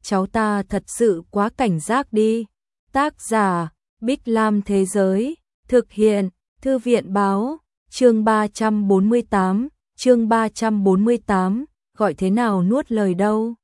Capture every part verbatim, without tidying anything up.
cháu ta thật sự quá cảnh giác đi. Tác giả, Bích Lam Thế Giới, thực hiện, Thư viện Báo, chương ba trăm bốn mươi tám, chương ba trăm bốn mươi tám, gọi thế nào nuốt lời đâu.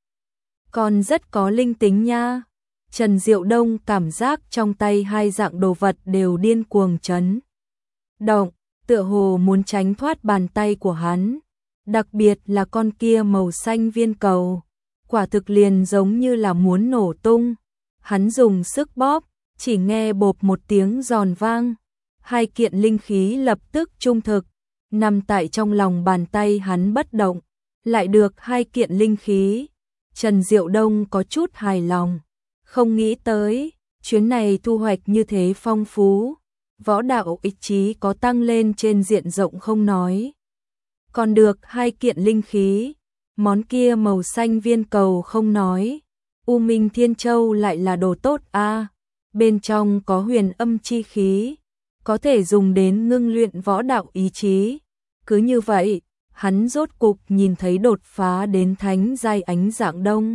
Còn rất có linh tính nha. Trần Diệu Đông cảm giác trong tay hai dạng đồ vật đều điên cuồng chấn động, tựa hồ muốn tránh thoát bàn tay của hắn. Đặc biệt là con kia màu xanh viên cầu, quả thực liền giống như là muốn nổ tung. Hắn dùng sức bóp, chỉ nghe bộp một tiếng giòn vang, hai kiện linh khí lập tức trung thực, nằm tại trong lòng bàn tay hắn bất động, lại được hai kiện linh khí. Trần Diệu Đông có chút hài lòng, không nghĩ tới, chuyến này thu hoạch như thế phong phú, võ đạo ý chí có tăng lên trên diện rộng không nói. Còn được hai kiện linh khí, món kia màu xanh viên cầu không nói, U Minh Thiên Châu lại là đồ tốt a, bên trong có huyền âm chi khí, có thể dùng đến ngưng luyện võ đạo ý chí. Cứ như vậy, hắn rốt cục nhìn thấy đột phá đến thánh giai ánh dạng đông.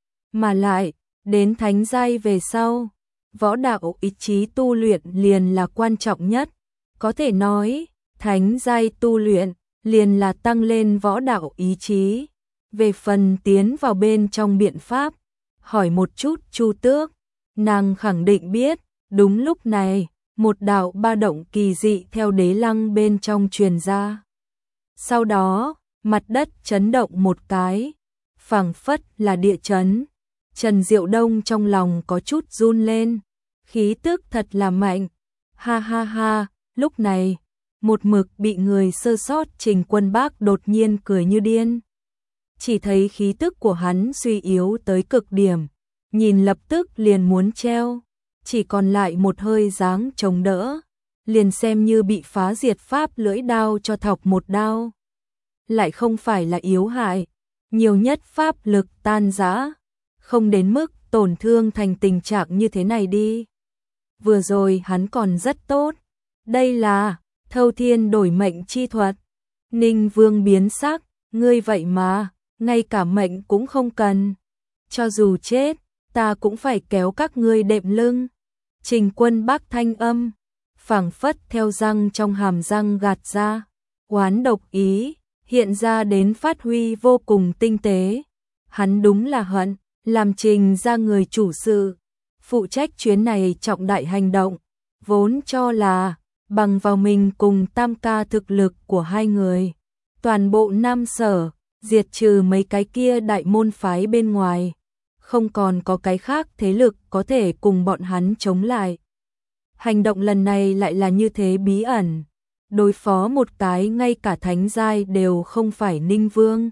Mà lại, đến thánh giai về sau, võ đạo ý chí tu luyện liền là quan trọng nhất, có thể nói, thánh giai tu luyện liền là tăng lên võ đạo ý chí. Về phần tiến vào bên trong biện pháp, hỏi một chút Chu Tước, nàng khẳng định biết. Đúng lúc này, một đạo ba động kỳ dị theo đế lăng bên trong truyền ra. Sau đó, mặt đất chấn động một cái, phảng phất là địa chấn. Trần Diệu Đông trong lòng có chút run lên, khí tức thật là mạnh. Ha ha ha, lúc này, một mực bị người sơ sót Trình Quân Bác đột nhiên cười như điên. Chỉ thấy khí tức của hắn suy yếu tới cực điểm, nhìn lập tức liền muốn treo, chỉ còn lại một hơi dáng chống đỡ, liền xem như bị phá diệt pháp lưỡi đao cho thọc một đao. Lại không phải là yếu hại, nhiều nhất pháp lực tan rã, không đến mức tổn thương thành tình trạng như thế này đi. Vừa rồi hắn còn rất tốt, đây là thâu thiên đổi mệnh chi thuật. Ninh Vương biến sắc, ngươi vậy mà, ngay cả mệnh cũng không cần. Cho dù chết, ta cũng phải kéo các ngươi đệm lưng. Trình Quân Bác thanh âm, phảng phất theo răng trong hàm răng gạt ra, oán độc ý, hiện ra đến phát huy vô cùng tinh tế. Hắn đúng là hận, làm Trình ra người chủ sự, phụ trách chuyến này trọng đại hành động, vốn cho là bằng vào mình cùng Tam Ca thực lực của hai người, toàn bộ Nam Sở, diệt trừ mấy cái kia đại môn phái bên ngoài, không còn có cái khác thế lực có thể cùng bọn hắn chống lại. Hành động lần này lại là như thế bí ẩn, đối phó một cái ngay cả thánh giai đều không phải Ninh Vương,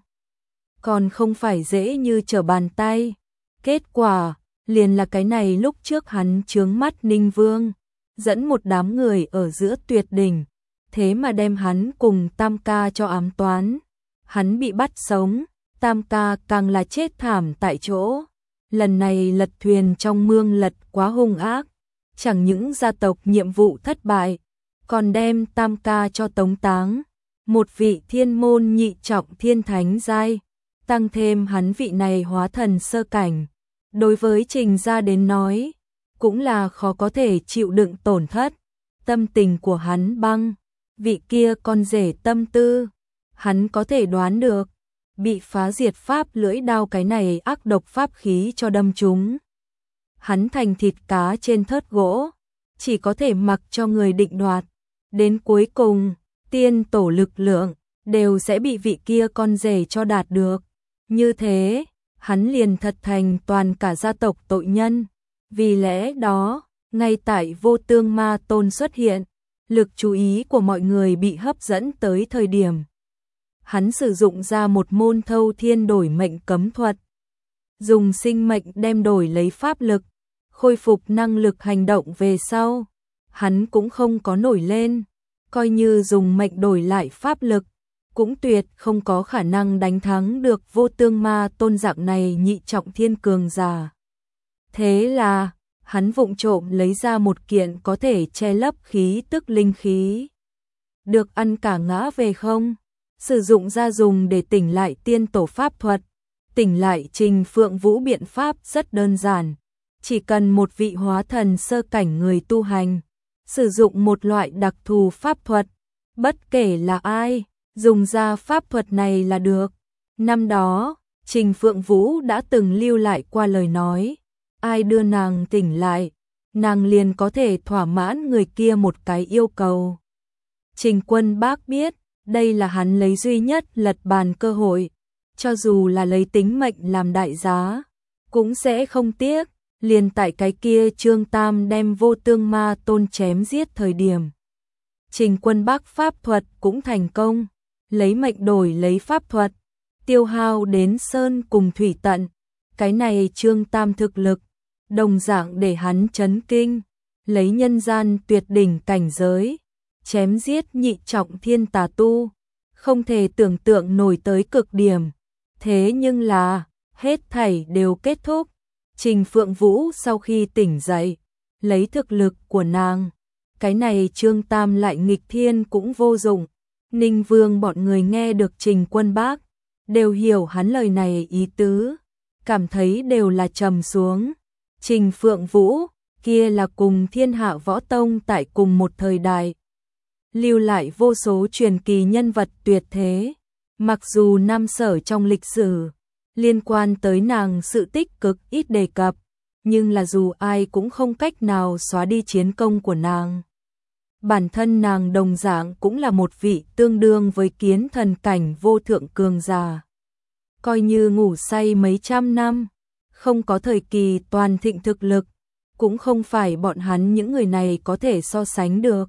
còn không phải dễ như trở bàn tay. Kết quả, liền là cái này lúc trước hắn chướng mắt Ninh Vương, dẫn một đám người ở giữa tuyệt đỉnh, thế mà đem hắn cùng Tam Ca cho ám toán. Hắn bị bắt sống, Tam Ca càng là chết thảm tại chỗ. Lần này lật thuyền trong mương lật quá hung ác, chẳng những gia tộc nhiệm vụ thất bại, còn đem Tam Ca cho tống táng. Một vị thiên môn nhị trọng thiên thánh giai, tăng thêm hắn vị này hóa thần sơ cảnh. Đối với Trình gia đến nói, cũng là khó có thể chịu đựng tổn thất. Tâm tình của hắn băng, vị kia con rể tâm tư, hắn có thể đoán được, bị phá diệt pháp lưỡi đao cái này ác độc pháp khí cho đâm trúng. Hắn thành thịt cá trên thớt gỗ, chỉ có thể mặc cho người định đoạt. Đến cuối cùng, tiên tổ lực lượng đều sẽ bị vị kia con rể cho đạt được. Như thế, hắn liền thật thành toàn cả gia tộc tội nhân. Vì lẽ đó, ngay tại Vô Tương Ma Tôn xuất hiện, lực chú ý của mọi người bị hấp dẫn tới thời điểm. Hắn sử dụng ra một môn thâu thiên đổi mệnh cấm thuật, dùng sinh mệnh đem đổi lấy pháp lực, khôi phục năng lực hành động về sau. Hắn cũng không có nổi lên, coi như dùng mệnh đổi lại pháp lực, cũng tuyệt không có khả năng đánh thắng được Vô Tương Ma Tôn dạng này nhị trọng thiên cường giả. Thế là, hắn vụng trộm lấy ra một kiện có thể che lấp khí tức linh khí. Được ăn cả ngã về không? Sử dụng ra dùng để tỉnh lại tiên tổ pháp thuật. Tỉnh lại Trình Phượng Vũ biện pháp rất đơn giản, chỉ cần một vị hóa thần sơ cảnh người tu hành, sử dụng một loại đặc thù pháp thuật, bất kể là ai, dùng ra pháp thuật này là được. Năm đó, Trình Phượng Vũ đã từng lưu lại qua lời nói, ai đưa nàng tỉnh lại, nàng liền có thể thỏa mãn người kia một cái yêu cầu. Trình Quân Bác biết, đây là hắn lấy duy nhất lật bàn cơ hội, cho dù là lấy tính mệnh làm đại giá, cũng sẽ không tiếc. Liền tại cái kia Trương Tam đem Vô Tương Ma Tôn chém giết thời điểm, Trình Quân Bác pháp thuật cũng thành công, lấy mệnh đổi lấy pháp thuật, tiêu hao đến sơn cùng thủy tận. Cái này Trương Tam thực lực, đồng dạng để hắn chấn kinh, lấy nhân gian tuyệt đỉnh cảnh giới, chém giết nhị trọng thiên tà tu, không thể tưởng tượng nổi tới cực điểm. Thế nhưng là, hết thảy đều kết thúc. Trình Phượng Vũ sau khi tỉnh dậy, lấy thực lực của nàng, cái này Trương Tam lại nghịch thiên cũng vô dụng. Ninh Vương bọn người nghe được Trình Quân Bác, đều hiểu hắn lời này ý tứ, cảm thấy đều là trầm xuống. Trình Phượng Vũ, kia là cùng Thiên Hạ Võ Tông tại cùng một thời đại, lưu lại vô số truyền kỳ nhân vật tuyệt thế. Mặc dù Nam Sở trong lịch sử, liên quan tới nàng sự tích cực ít đề cập, nhưng là dù ai cũng không cách nào xóa đi chiến công của nàng. Bản thân nàng đồng dạng cũng là một vị tương đương với kiến thần cảnh vô thượng cường giả. Coi như ngủ say mấy trăm năm, không có thời kỳ toàn thịnh thực lực, cũng không phải bọn hắn những người này có thể so sánh được.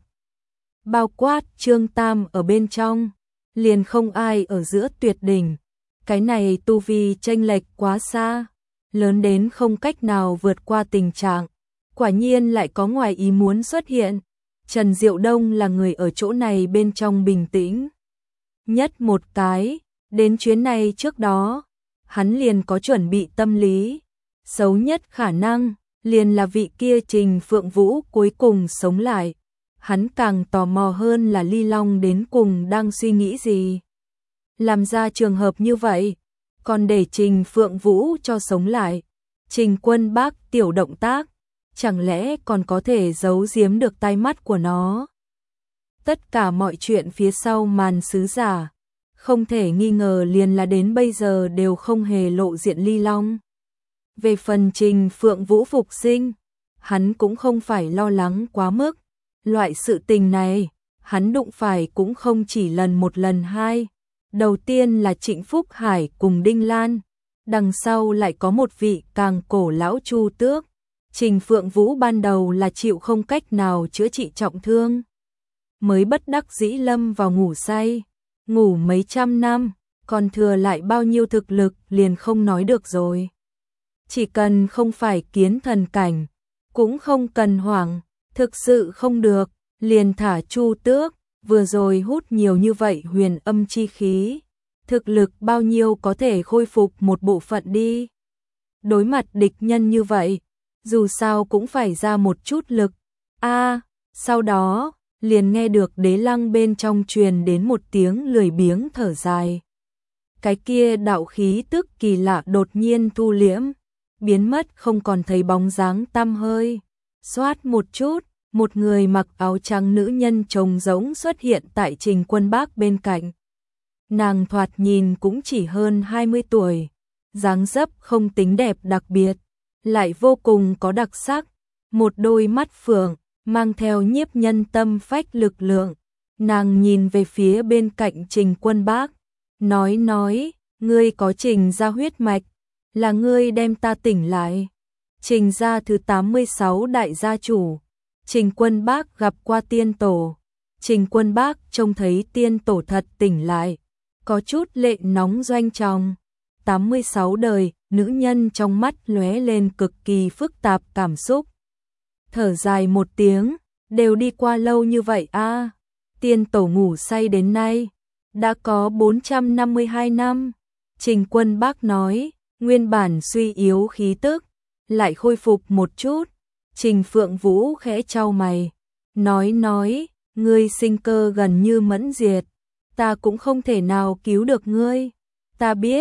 Bao quát Trương Tam ở bên trong, liền không ai ở giữa tuyệt đỉnh. Cái này tu vi chênh lệch quá xa, lớn đến không cách nào vượt qua tình trạng. Quả nhiên lại có ngoài ý muốn xuất hiện. Trần Diệu Đông là người ở chỗ này bên trong bình tĩnh nhất một cái. Đến chuyến này trước đó, hắn liền có chuẩn bị tâm lý. Xấu nhất khả năng, liền là vị kia Trình Phượng Vũ cuối cùng sống lại. Hắn càng tò mò hơn là Ly Long đến cùng đang suy nghĩ gì. Làm ra trường hợp như vậy, còn để Trình Phượng Vũ cho sống lại. Trình Quân Bác tiểu động tác, chẳng lẽ còn có thể giấu giếm được tai mắt của nó. Tất cả mọi chuyện phía sau màn sứ giả, không thể nghi ngờ liền là đến bây giờ đều không hề lộ diện Ly Long. Về phần Trình Phượng Vũ phục sinh, hắn cũng không phải lo lắng quá mức. Loại sự tình này, hắn đụng phải cũng không chỉ lần một lần hai. Đầu tiên là Trịnh Phúc Hải cùng Đinh Lan, đằng sau lại có một vị càng cổ lão Chu Tước. Trình Phượng Vũ ban đầu là chịu không cách nào chữa trị trọng thương, mới bất đắc dĩ lâm vào ngủ say, ngủ mấy trăm năm, còn thừa lại bao nhiêu thực lực liền không nói được rồi. Chỉ cần không phải kiến thần cảnh, cũng không cần hoảng, thực sự không được, liền thả Chu Tước. Vừa rồi hút nhiều như vậy huyền âm chi khí, thực lực bao nhiêu có thể khôi phục một bộ phận đi. Đối mặt địch nhân như vậy, dù sao cũng phải ra một chút lực. A, à, sau đó, liền nghe được Đế Lăng bên trong truyền đến một tiếng lười biếng thở dài. Cái kia đạo khí tức kỳ lạ đột nhiên thu liễm, biến mất không còn thấy bóng dáng tăm hơi. Xoát một chút, một người mặc áo trắng nữ nhân trông giống xuất hiện tại Trình Quân Bác bên cạnh. Nàng thoạt nhìn cũng chỉ hơn hai mươi tuổi, dáng dấp không tính đẹp đặc biệt, lại vô cùng có đặc sắc, một đôi mắt phượng, mang theo nhiếp nhân tâm phách lực lượng. Nàng nhìn về phía bên cạnh Trình Quân Bác, nói nói, ngươi có Trình gia huyết mạch, là ngươi đem ta tỉnh lại. Trình gia thứ tám mươi sáu đại gia chủ. Trình Quân Bác gặp qua tiên tổ. Trình Quân Bác trông thấy tiên tổ thật tỉnh lại, có chút lệ nóng doanh tròng. tám mươi sáu đời, nữ nhân trong mắt lóe lên cực kỳ phức tạp cảm xúc. Thở dài một tiếng, đều đi qua lâu như vậy a. À, tiên tổ ngủ say đến nay, đã có bốn trăm năm mươi hai năm. Trình Quân Bác nói, nguyên bản suy yếu khí tức, lại khôi phục một chút. Trình Phượng Vũ khẽ chau mày, nói nói, ngươi sinh cơ gần như mẫn diệt, ta cũng không thể nào cứu được ngươi. Ta biết,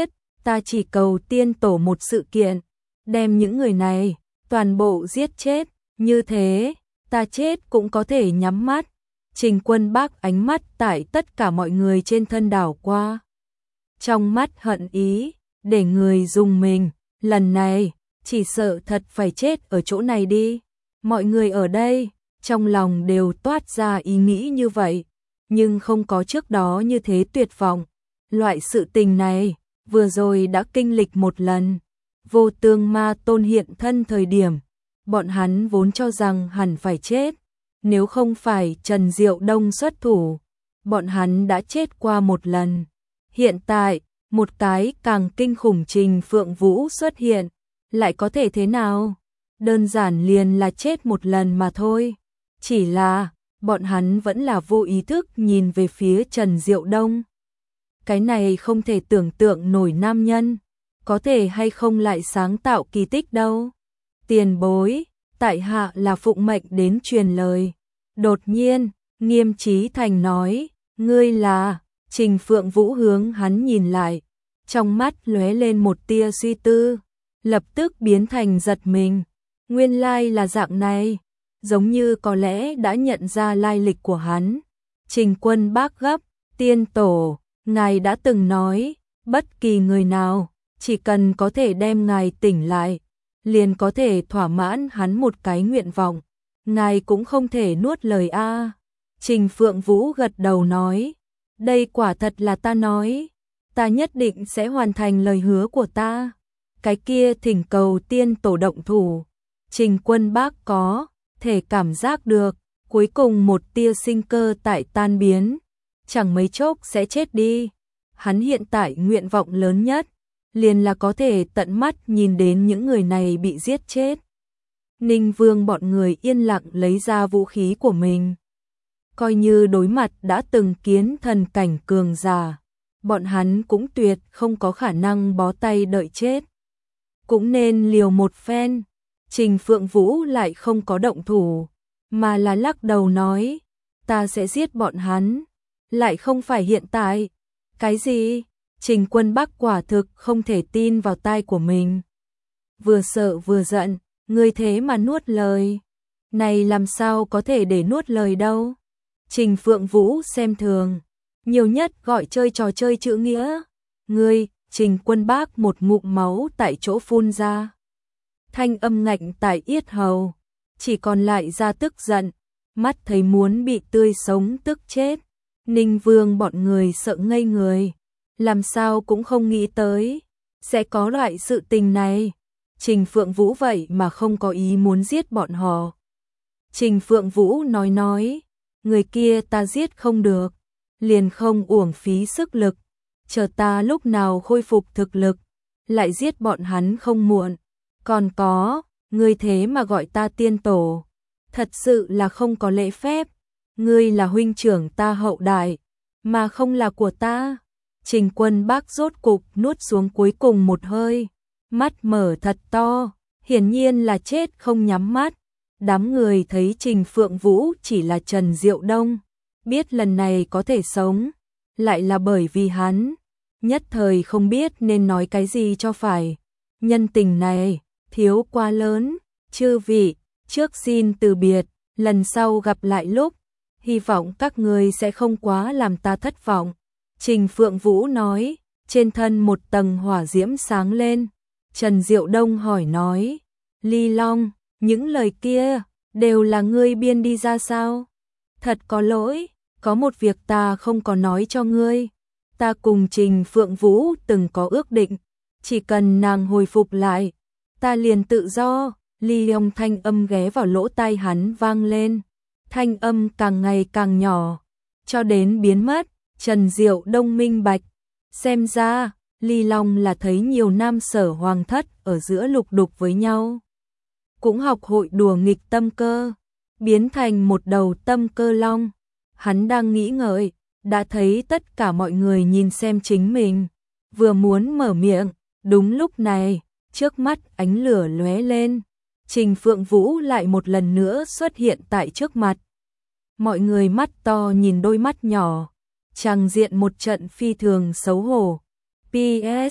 ta chỉ cầu tiên tổ một sự kiện, đem những người này toàn bộ giết chết, như thế, ta chết cũng có thể nhắm mắt. Trình Quân Bác ánh mắt tại tất cả mọi người trên thân đảo qua. Trong mắt hận ý, để người dùng mình, lần này, chỉ sợ thật phải chết ở chỗ này đi. Mọi người ở đây, trong lòng đều toát ra ý nghĩ như vậy, nhưng không có trước đó như thế tuyệt vọng. Loại sự tình này, vừa rồi đã kinh lịch một lần. Vô Tương Ma Tôn hiện thân thời điểm, bọn hắn vốn cho rằng hẳn phải chết. Nếu không phải Trần Diệu Đông xuất thủ, bọn hắn đã chết qua một lần. Hiện tại, một cái càng kinh khủng Trình Phượng Vũ xuất hiện, lại có thể thế nào? Đơn giản liền là chết một lần mà thôi. Chỉ là, bọn hắn vẫn là vô ý thức nhìn về phía Trần Diệu Đông. Cái này không thể tưởng tượng nổi nam nhân, có thể hay không lại sáng tạo kỳ tích đâu. Tiền bối, tại hạ là phụng mệnh đến truyền lời. Đột nhiên, Nghiêm Chí Thành nói, ngươi là, Trình Phượng Vũ hướng hắn nhìn lại, trong mắt lóe lên một tia suy tư, lập tức biến thành giật mình. Nguyên lai là dạng này, giống như có lẽ đã nhận ra lai lịch của hắn. Trình Quân Bác gấp, tiên tổ, ngài đã từng nói, bất kỳ người nào, chỉ cần có thể đem ngài tỉnh lại, liền có thể thỏa mãn hắn một cái nguyện vọng. Ngài cũng không thể nuốt lời a. Trình Phượng Vũ gật đầu nói, đây quả thật là ta nói, ta nhất định sẽ hoàn thành lời hứa của ta. Cái kia thỉnh cầu tiên tổ động thủ. Trình Quân Bác có thể cảm giác được, cuối cùng một tia sinh cơ tại tan biến, chẳng mấy chốc sẽ chết đi. Hắn hiện tại nguyện vọng lớn nhất, liền là có thể tận mắt nhìn đến những người này bị giết chết. Ninh Vương bọn người yên lặng lấy ra vũ khí của mình. Coi như đối mặt đã từng kiến thần cảnh cường giả, bọn hắn cũng tuyệt không có khả năng bó tay đợi chết. Cũng nên liều một phen. Trình Phượng Vũ lại không có động thủ, mà là lắc đầu nói, ta sẽ giết bọn hắn, lại không phải hiện tại. Cái gì? Trình Quân Bác quả thực không thể tin vào tai của mình. Vừa sợ vừa giận, ngươi thế mà nuốt lời. Này làm sao có thể để nuốt lời đâu. Trình Phượng Vũ xem thường, nhiều nhất gọi chơi trò chơi chữ nghĩa. Ngươi, Trình Quân Bác một ngụm máu tại chỗ phun ra. Thanh âm ngạnh tại yết hầu, chỉ còn lại ra tức giận, mắt thấy muốn bị tươi sống tức chết. Ninh Vương bọn người sợ ngây người, làm sao cũng không nghĩ tới sẽ có loại sự tình này. Trình Phượng Vũ vậy mà không có ý muốn giết bọn họ. Trình Phượng Vũ nói nói, người kia ta giết không được, liền không uổng phí sức lực, chờ ta lúc nào khôi phục thực lực, lại giết bọn hắn không muộn. Còn có, ngươi thế mà gọi ta tiên tổ, thật sự là không có lễ phép. Ngươi là huynh trưởng ta hậu đại, mà không là của ta. Trình Quân Bác rốt cục nuốt xuống cuối cùng một hơi, mắt mở thật to, hiển nhiên là chết không nhắm mắt. Đám người thấy Trình Phượng Vũ chỉ là Trần Diệu Đông, biết lần này có thể sống, lại là bởi vì hắn, nhất thời không biết nên nói cái gì cho phải. Nhân tình này, thiếu quá lớn, chư vị, trước xin từ biệt, lần sau gặp lại lúc, hy vọng các người sẽ không quá làm ta thất vọng. Trình Phượng Vũ nói, trên thân một tầng hỏa diễm sáng lên. Trần Diệu Đông hỏi nói, Ly Long, những lời kia, đều là ngươi biên đi ra sao? Thật có lỗi, có một việc ta không có nói cho ngươi. Ta cùng Trình Phượng Vũ từng có ước định, chỉ cần nàng hồi phục lại, ta liền tự do. Ly Long thanh âm ghé vào lỗ tai hắn vang lên, thanh âm càng ngày càng nhỏ, cho đến biến mất. Trần Diệu Đông minh bạch, xem ra, Ly Long là thấy nhiều nam sở hoàng thất ở giữa lục đục với nhau. Cũng học hội đùa nghịch tâm cơ, biến thành một đầu tâm cơ long. Hắn đang nghĩ ngợi, đã thấy tất cả mọi người nhìn xem chính mình, vừa muốn mở miệng, đúng lúc này, trước mắt ánh lửa lóe lên, Trình Phượng Vũ lại một lần nữa xuất hiện tại trước mặt. Mọi người mắt to nhìn đôi mắt nhỏ, tràng diện một trận phi thường xấu hổ. pê ét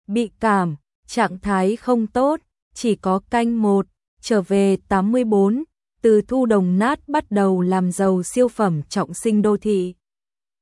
bị cảm, trạng thái không tốt, chỉ có canh một, trở về tám mươi bốn, từ thu đồng nát bắt đầu làm giàu siêu phẩm trọng sinh đô thị.